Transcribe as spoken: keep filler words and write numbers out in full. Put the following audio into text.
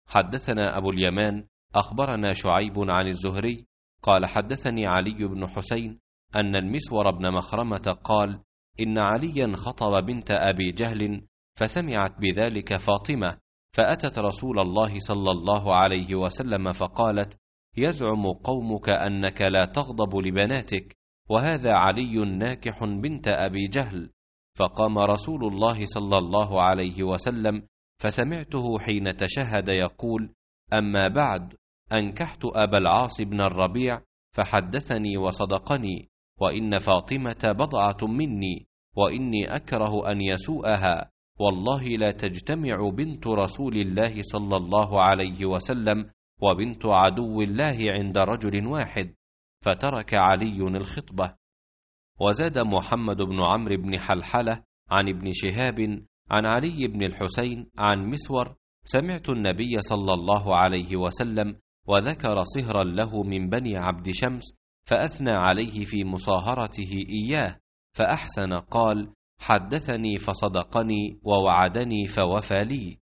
حدثنا أبو اليمان أخبرنا شعيب عن الزهري قال حدثني علي بن حسين أن المسور بن مخرمة قال إن عليا خطب بنت أبي جهل فسمعت بذلك فاطمة، فأتت رسول الله صلى الله عليه وسلم فقالت: يزعم قومك أنك لا تغضب لبناتك، وهذا علي ناكح بنت أبي جهل. فقام رسول الله صلى الله عليه وسلم فسمعته حين تشهد يقول: أما بعد، أنكحت أبا العاص بن الربيع فحدثني وصدقني، وإن فاطمة بضعة مني، وإني أكره أن يسوءها، والله لا تجتمع بنت رسول الله صلى الله عليه وسلم وبنت عدو الله عند رجل واحد. فترك علي الخطبة. وزاد محمد بن عمرو بن حلحلة عن ابن شهاب عن علي بن الحسين عن مسور: سمعت النبي صلى الله عليه وسلم وذكر صهرا له من بني عبد شمس، فأثنى عليه في مصاهرته إياه، فأحسن قال: حدثني فصدقني ووعدني فوفى لي.